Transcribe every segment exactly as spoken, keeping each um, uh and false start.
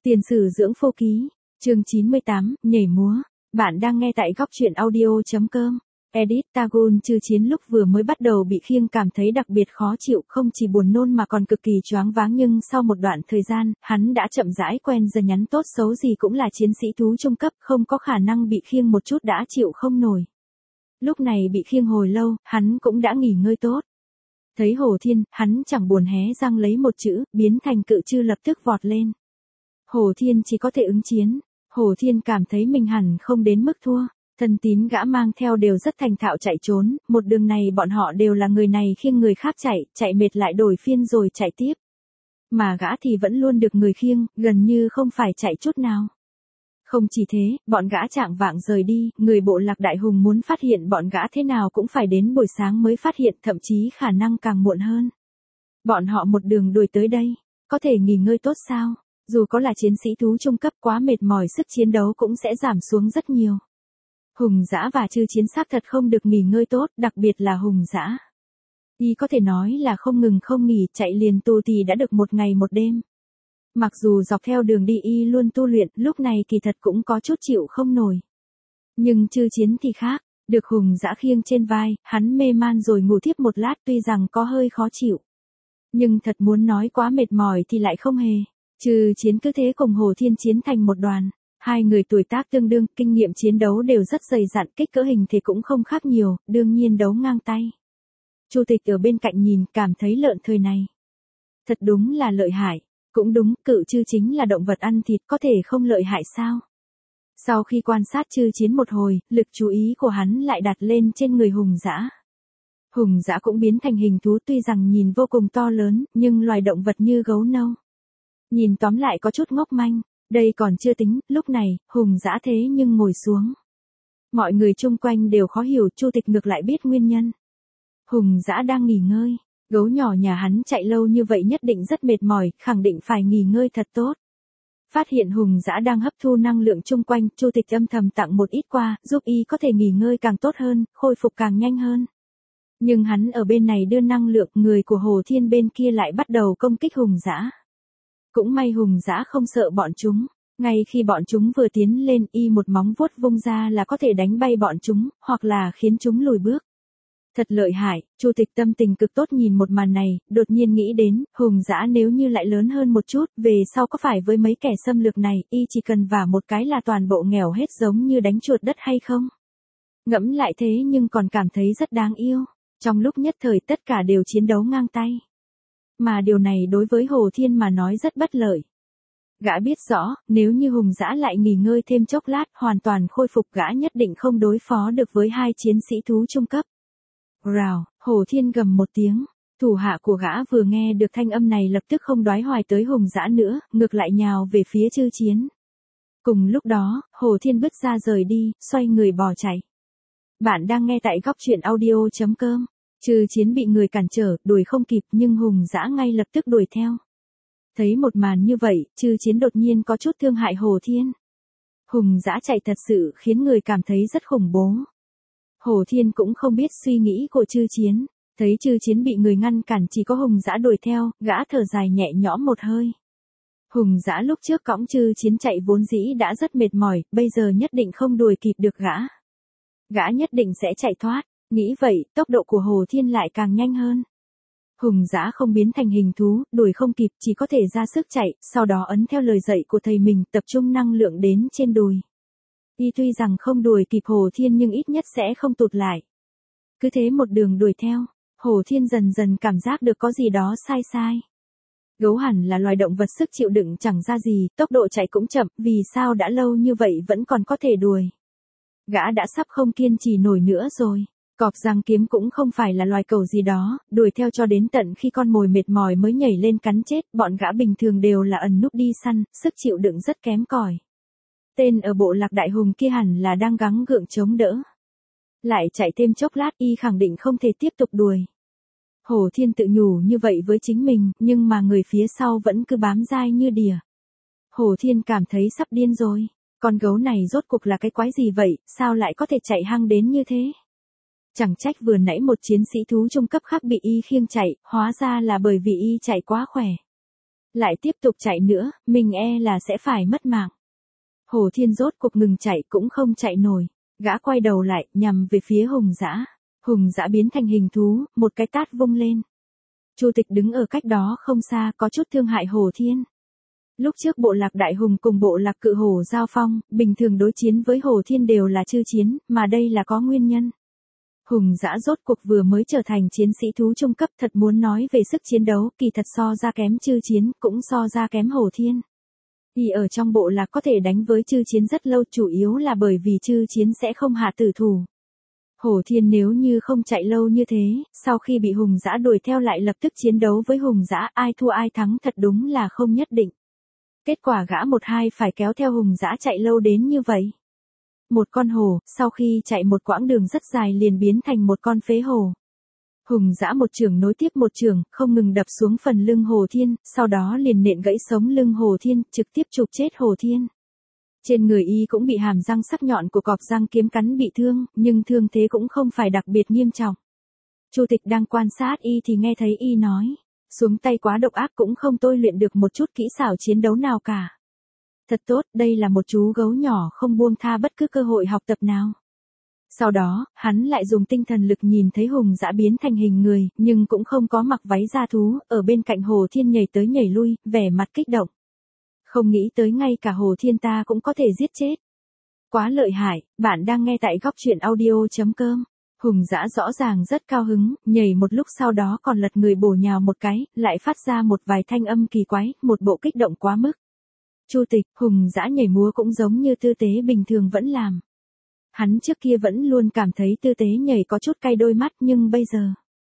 Tiền sử dưỡng phô ký, chương chín mươi tám, nhảy múa. Bạn đang nghe tại góc truyện audio.com. Edit Tagun Chư Chiến lúc vừa mới bắt đầu bị khiêng cảm thấy đặc biệt khó chịu, không chỉ buồn nôn mà còn cực kỳ choáng váng, nhưng sau một đoạn thời gian, hắn đã chậm rãi quen dần. Nhắn tốt xấu gì cũng là chiến sĩ thú trung cấp, không có khả năng bị khiêng một chút đã chịu không nổi. Lúc này bị khiêng hồi lâu, hắn cũng đã nghỉ ngơi tốt. Thấy Hồ Thiên, hắn chẳng buồn hé răng lấy một chữ, biến thành cự chư lập tức vọt lên. Hồ Thiên chỉ có thể ứng chiến. Hồ Thiên cảm thấy mình hẳn không đến mức thua. Thân tín gã mang theo đều rất thành thạo chạy trốn, một đường này bọn họ đều là người này khiêng người khác chạy, chạy mệt lại đổi phiên rồi chạy tiếp. Mà gã thì vẫn luôn được người khiêng, gần như không phải chạy chút nào. Không chỉ thế, bọn gã chạng vạng rời đi, người bộ lạc Đại Hùng muốn phát hiện bọn gã thế nào cũng phải đến buổi sáng mới phát hiện, thậm chí khả năng càng muộn hơn. Bọn họ một đường đuổi tới đây, có thể nghỉ ngơi tốt sao? Dù có là chiến sĩ thú trung cấp, quá mệt mỏi sức chiến đấu cũng sẽ giảm xuống rất nhiều. Hùng Dã và Chư Chiến xác thật không được nghỉ ngơi tốt, đặc biệt là Hùng Dã. Y có thể nói là không ngừng không nghỉ, chạy liền tù thì đã được một ngày một đêm. Mặc dù dọc theo đường đi y luôn tu luyện, lúc này kỳ thật cũng có chút chịu không nổi. Nhưng Chư Chiến thì khác, được Hùng Dã khiêng trên vai, hắn mê man rồi ngủ thiếp một lát, tuy rằng có hơi khó chịu. Nhưng thật muốn nói quá mệt mỏi thì lại không hề. Chư Chiến cứ thế cùng Hồ Thiên chiến thành một đoàn. Hai người tuổi tác tương đương, kinh nghiệm chiến đấu đều rất dày dặn, kích cỡ hình thì cũng không khác nhiều, đương nhiên đấu ngang tay. Chu Tịch ở bên cạnh nhìn, cảm thấy lợn thời này. Thật đúng là lợi hại. Cũng đúng, cự chư chính là động vật ăn thịt, có thể không lợi hại sao? Sau khi quan sát Chư Chiến một hồi, lực chú ý của hắn lại đặt lên trên người Hùng Dã. Hùng Dã cũng biến thành hình thú, tuy rằng nhìn vô cùng to lớn, nhưng loài động vật như gấu nâu. Nhìn tóm lại có chút ngốc manh. Đây còn chưa tính, lúc này, Hùng Dã thế nhưng ngồi xuống. Mọi người chung quanh đều khó hiểu, Chu Tịch ngược lại biết nguyên nhân. Hùng Dã đang nghỉ ngơi. Gấu nhỏ nhà hắn chạy lâu như vậy nhất định rất mệt mỏi, khẳng định phải nghỉ ngơi thật tốt. Phát hiện Hùng Dã đang hấp thu năng lượng chung quanh, Chu Tịch âm thầm tặng một ít qua, giúp y có thể nghỉ ngơi càng tốt hơn, khôi phục càng nhanh hơn. Nhưng hắn ở bên này đưa năng lượng, người của Hồ Thiên bên kia lại bắt đầu công kích Hùng Dã. Cũng may Hùng Dã không sợ bọn chúng, ngay khi bọn chúng vừa tiến lên, y một móng vuốt vung ra là có thể đánh bay bọn chúng, hoặc là khiến chúng lùi bước. Thật lợi hại. Chu Tịch tâm tình cực tốt nhìn một màn này, đột nhiên nghĩ đến, Hùng Dã nếu như lại lớn hơn một chút, về sau có phải với mấy kẻ xâm lược này, y chỉ cần vả một cái là toàn bộ nghèo hết giống như đánh chuột đất hay không? Ngẫm lại thế nhưng còn cảm thấy rất đáng yêu. Trong lúc nhất thời tất cả đều chiến đấu ngang tay. Mà điều này đối với Hồ Thiên mà nói rất bất lợi. Gã biết rõ, nếu như Hùng Dã lại nghỉ ngơi thêm chốc lát, hoàn toàn khôi phục, gã nhất định không đối phó được với hai chiến sĩ thú trung cấp. Rào, Hồ Thiên gầm một tiếng. Thủ hạ của gã vừa nghe được thanh âm này lập tức không đoái hoài tới Hùng Dã nữa, ngược lại nhào về phía Chư Chiến. Cùng lúc đó, Hồ Thiên bứt ra rời đi, xoay người bỏ chạy. Bạn đang nghe tại góc truyện audio.com. Chư Chiến bị người cản trở, đuổi không kịp, nhưng Hùng Dã ngay lập tức đuổi theo. Thấy một màn như vậy, Chư Chiến đột nhiên có chút thương hại Hồ Thiên. Hùng Dã chạy thật sự khiến người cảm thấy rất khủng bố. Hồ Thiên cũng không biết suy nghĩ của Chư Chiến, thấy Chư Chiến bị người ngăn cản, chỉ có Hùng Dã đuổi theo, gã thở dài nhẹ nhõm một hơi. Hùng Dã lúc trước cõng Chư Chiến chạy vốn dĩ đã rất mệt mỏi, bây giờ nhất định không đuổi kịp được gã. Gã nhất định sẽ chạy thoát. Nghĩ vậy, tốc độ của Hồ Thiên lại càng nhanh hơn. Hùng Dã không biến thành hình thú, đuổi không kịp, chỉ có thể ra sức chạy, sau đó ấn theo lời dạy của thầy mình, tập trung năng lượng đến trên đùi. Y tuy rằng không đuổi kịp Hồ Thiên nhưng ít nhất sẽ không tụt lại. Cứ thế một đường đuổi theo, Hồ Thiên dần dần cảm giác được có gì đó sai sai. Gấu hẳn là loài động vật sức chịu đựng chẳng ra gì, tốc độ chạy cũng chậm, vì sao đã lâu như vậy vẫn còn có thể đuổi. Gã đã sắp không kiên trì nổi nữa rồi. Cọp giang kiếm cũng không phải là loài cẩu gì đó, đuổi theo cho đến tận khi con mồi mệt mỏi mới nhảy lên cắn chết, bọn gã bình thường đều là ẩn núp đi săn, sức chịu đựng rất kém cỏi. Tên ở bộ lạc Đại Hùng kia hẳn là đang gắng gượng chống đỡ. Lại chạy thêm chốc lát y khẳng định không thể tiếp tục đuổi. Hồ Thiên tự nhủ như vậy với chính mình, nhưng mà người phía sau vẫn cứ bám dai như đỉa. Hồ Thiên cảm thấy sắp điên rồi, con gấu này rốt cuộc là cái quái gì vậy, sao lại có thể chạy hăng đến như thế? Chẳng trách vừa nãy một chiến sĩ thú trung cấp khác bị y khiêng chạy, hóa ra là bởi vì y chạy quá khỏe. Lại tiếp tục chạy nữa, mình e là sẽ phải mất mạng. Hồ Thiên rốt cuộc ngừng chạy cũng không chạy nổi. Gã quay đầu lại, nhằm về phía Hùng Dã. Hùng Dã biến thành hình thú, một cái tát vung lên. Chu Tịch đứng ở cách đó không xa, có chút thương hại Hồ Thiên. Lúc trước bộ lạc Đại Hùng cùng bộ lạc Cự Hổ giao phong, bình thường đối chiến với Hồ Thiên đều là chư chiến, mà đây là có nguyên nhân. Hùng Dã rốt cuộc vừa mới trở thành chiến sĩ thú trung cấp, thật muốn nói về sức chiến đấu, kỳ thật so ra kém chư chiến, cũng so ra kém Hồ Thiên. Y ở trong bộ lạc có thể đánh với chư chiến rất lâu, chủ yếu là bởi vì chư chiến sẽ không hạ tử thủ. Hồ Thiên nếu như không chạy lâu như thế, sau khi bị Hùng Dã đuổi theo lại lập tức chiến đấu với Hùng Dã, ai thua ai thắng thật đúng là không nhất định. Kết quả gã một hai phải kéo theo Hùng Dã chạy lâu đến như vậy. Một con hổ, sau khi chạy một quãng đường rất dài liền biến thành một con phế hổ. Hùng Dã một chưởng nối tiếp một chưởng, không ngừng đập xuống phần lưng Hồ Thiên, sau đó liền nện gãy sống lưng Hồ Thiên, trực tiếp chụp chết Hồ Thiên. Trên người y cũng bị hàm răng sắc nhọn của cọp răng kiếm cắn bị thương, nhưng thương thế cũng không phải đặc biệt nghiêm trọng. Chu Tịch đang quan sát y thì nghe thấy y nói, xuống tay quá độc ác, cũng không tôi luyện được một chút kỹ xảo chiến đấu nào cả. Thật tốt, đây là một chú gấu nhỏ không buông tha bất cứ cơ hội học tập nào. Sau đó, hắn lại dùng tinh thần lực nhìn thấy Hùng Dã biến thành hình người, nhưng cũng không có mặc váy da thú, ở bên cạnh Hồ Thiên nhảy tới nhảy lui, vẻ mặt kích động. Không nghĩ tới ngay cả Hồ Thiên ta cũng có thể giết chết. Quá lợi hại, bạn đang nghe tại góc truyện audio chấm com. Hùng Dã rõ ràng rất cao hứng, nhảy một lúc sau đó còn lật người bổ nhào một cái, lại phát ra một vài thanh âm kỳ quái, một bộ kích động quá mức. Chu Tịch, Hùng Dã nhảy múa cũng giống như tư tế bình thường vẫn làm. Hắn trước kia vẫn luôn cảm thấy tư tế nhảy có chút cay đôi mắt, nhưng bây giờ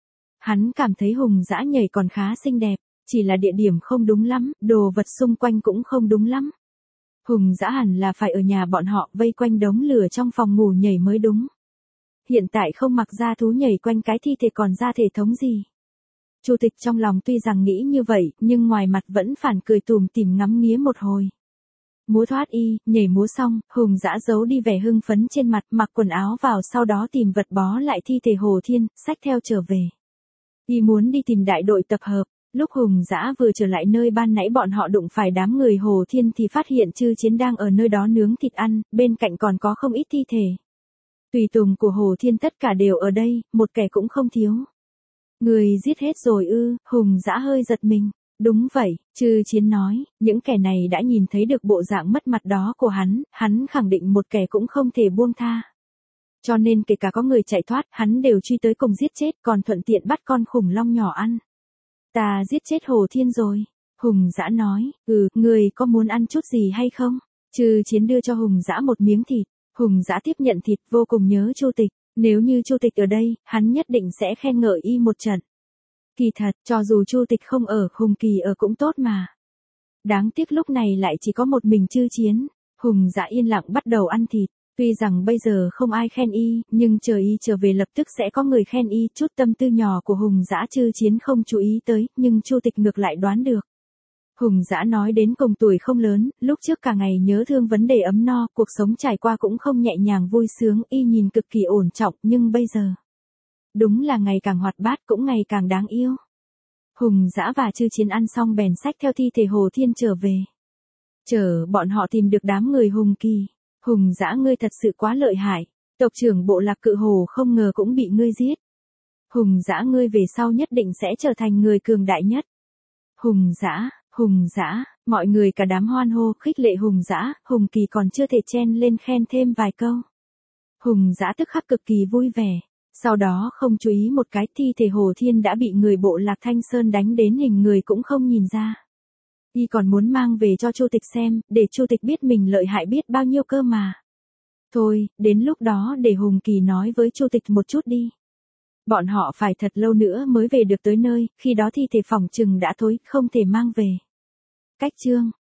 hắn cảm thấy Hùng Dã nhảy còn khá xinh đẹp, chỉ là địa điểm không đúng lắm, đồ vật xung quanh cũng không đúng lắm. Hùng Dã hẳn là phải ở nhà bọn họ vây quanh đống lửa trong phòng ngủ nhảy mới đúng. Hiện tại không mặc da thú nhảy quanh cái thi thể còn ra thể thống gì. Chu Tịch trong lòng tuy rằng nghĩ như vậy, nhưng ngoài mặt vẫn phản cười tùm tìm ngắm nghía một hồi. Múa thoát y, nhảy múa xong, Hùng Dã giấu đi vẻ hưng phấn trên mặt, mặc quần áo vào, sau đó tìm vật bó lại thi thể Hồ Thiên, xách theo trở về. Y muốn đi tìm đại đội tập hợp. Lúc Hùng Dã vừa trở lại nơi ban nãy bọn họ đụng phải đám người Hồ Thiên thì phát hiện chư chiến đang ở nơi đó nướng thịt ăn, bên cạnh còn có không ít thi thể. Tùy tùng của Hồ Thiên tất cả đều ở đây, một kẻ cũng không thiếu. Người giết hết rồi ư? Hùng Dã hơi giật mình. Đúng vậy, chư chiến nói, những kẻ này đã nhìn thấy được bộ dạng mất mặt đó của hắn, hắn khẳng định một kẻ cũng không thể buông tha. Cho nên kể cả có người chạy thoát, hắn đều truy tới cùng giết chết, còn thuận tiện bắt con khủng long nhỏ ăn. Ta giết chết Hồ Thiên rồi. Hùng Dã nói, ừ, người có muốn ăn chút gì hay không? Chư chiến đưa cho Hùng Dã một miếng thịt. Hùng Dã tiếp nhận thịt, vô cùng nhớ Chu Tịch. Nếu như Chu Tịch ở đây, hắn nhất định sẽ khen ngợi y một trận. Kỳ thật, cho dù Chu Tịch không ở, Hùng Kỳ ở cũng tốt mà. Đáng tiếc lúc này lại chỉ có một mình chư chiến. Hùng Dã yên lặng bắt đầu ăn thịt. Tuy rằng bây giờ không ai khen y, nhưng chờ y trở về lập tức sẽ có người khen y. Chút tâm tư nhỏ của Hùng Dã chư chiến không chú ý tới, nhưng Chu Tịch ngược lại đoán được. Hùng Dã nói đến cùng tuổi không lớn, lúc trước cả ngày nhớ thương vấn đề ấm no, cuộc sống trải qua cũng không nhẹ nhàng vui sướng, y nhìn cực kỳ ổn trọng, nhưng bây giờ đúng là ngày càng hoạt bát, cũng ngày càng đáng yêu. Hùng Dã và chư chiến ăn xong bèn xách theo thi thể Hồ Thiên trở về. Chờ bọn họ tìm được đám người Hùng Kỳ. Hùng Dã ngươi thật sự quá lợi hại, tộc trưởng bộ lạc Cự Hổ không ngờ cũng bị ngươi giết. Hùng Dã ngươi về sau nhất định sẽ trở thành người cường đại nhất. Hùng Dã, Hùng Dã, mọi người cả đám hoan hô khích lệ Hùng Dã, Hùng Kỳ còn chưa thể chen lên khen thêm vài câu. Hùng Dã tức khắc cực kỳ vui vẻ, sau đó không chú ý một cái thi thể Hồ Thiên đã bị người bộ lạc Thanh Sơn đánh đến hình người cũng không nhìn ra. Y còn muốn mang về cho Chu Tịch xem, để Chu Tịch biết mình lợi hại biết bao nhiêu cơ mà. Thôi, đến lúc đó để Hùng Kỳ nói với Chu Tịch một chút đi. Bọn họ phải thật lâu nữa mới về được tới nơi, khi đó thi thể phỏng chừng đã thối, không thể mang về. Cách chương